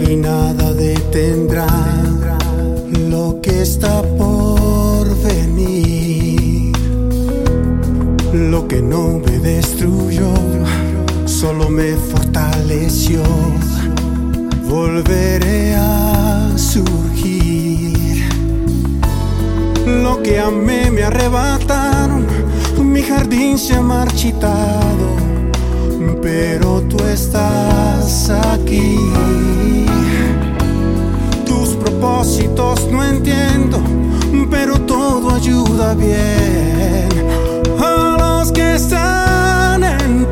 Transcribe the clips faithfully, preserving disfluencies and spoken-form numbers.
y nada detendrá lo que está por venir. Lo que no me destruyó solo me fortaleció. Volveré a surgir. Lo que amé me arrebataron, mi jardín se ha marchitado, pero tú estás aquí. Tus propósitos no entiendo, pero todo ayuda bien a los que están en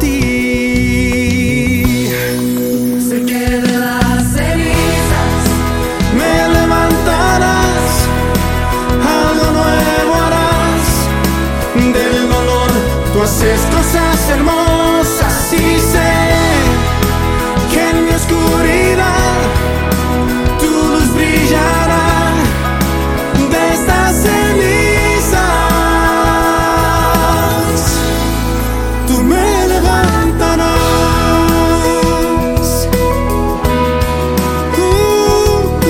ti. Sé que de las cenizas me levantarás, algo nuevo harás. Del dolor tú haces cosas hermosas y sé que en mi oscuridad tu luz brillará. De estas cenizas tú me levantarás. Uh, uh.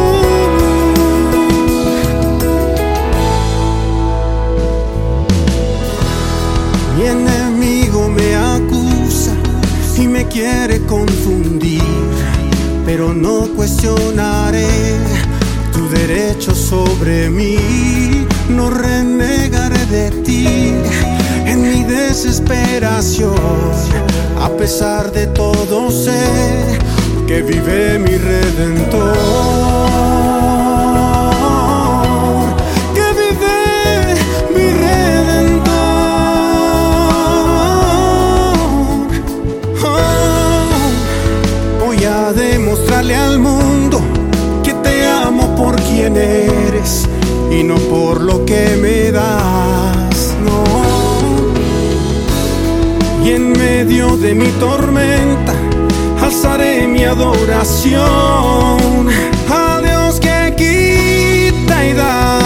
Mi enemigo me acusa y me quiere confundir, pero no cuestionaré tu derecho sobre mí. No renegaré de ti en mi desesperación. A pesar de todo sé que vive mi Redentor, que vive mi Redentor. Oh, voy a demostrarle al mundo que te amo por quien eres y no por lo que me das, no. Y en medio de mi tormenta alzaré mi adoración a Dios que quita y da.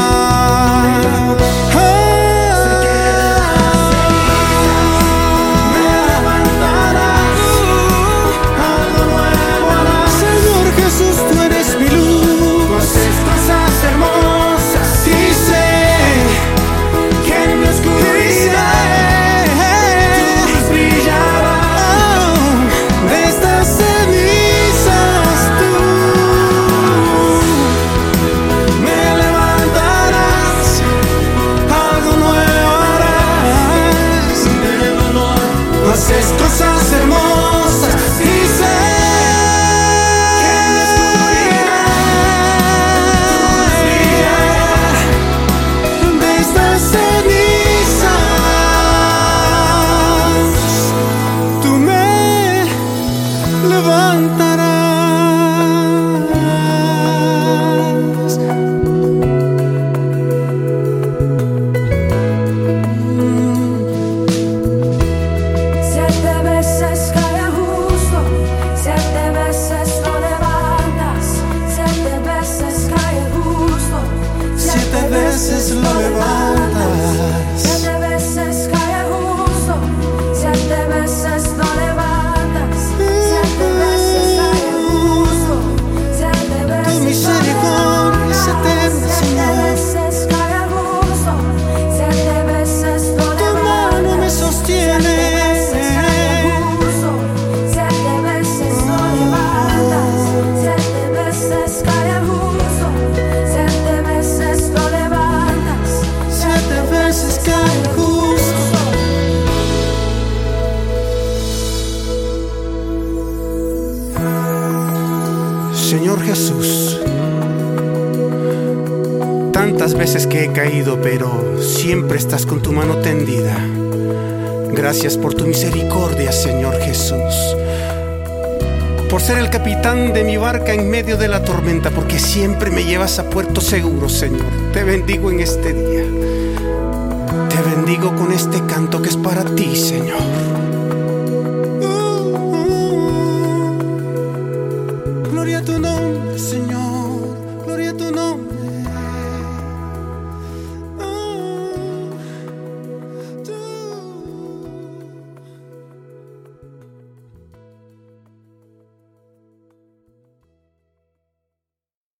Haces cosas hermosas y sé que en mi oscuridad de estas cenizas tú me levantarás. Siete veces lo levantas, siete veces cae justo, siete veces lo levantas, siete veces cae justo, siete veces tu misericordia es eterna, siete veces cae justo, siete veces lo levantas, tu mano me sostiene. Siete veces lo levantas, siete veces cae justo, siete veces lo levantas, Siete veces cae justo. Señor Jesús, tantas veces que he caído, pero siempre estás con tu mano tendida. Gracias por tu misericordia, Señor Jesús, por ser el capitán de mi barca en medio de la tormenta, porque siempre me llevas a puerto seguro, Señor. Te bendigo en este día. Te bendigo con este canto que es para ti, Señor. Gloria a tu nombre, Señor. Gloria a tu nombre.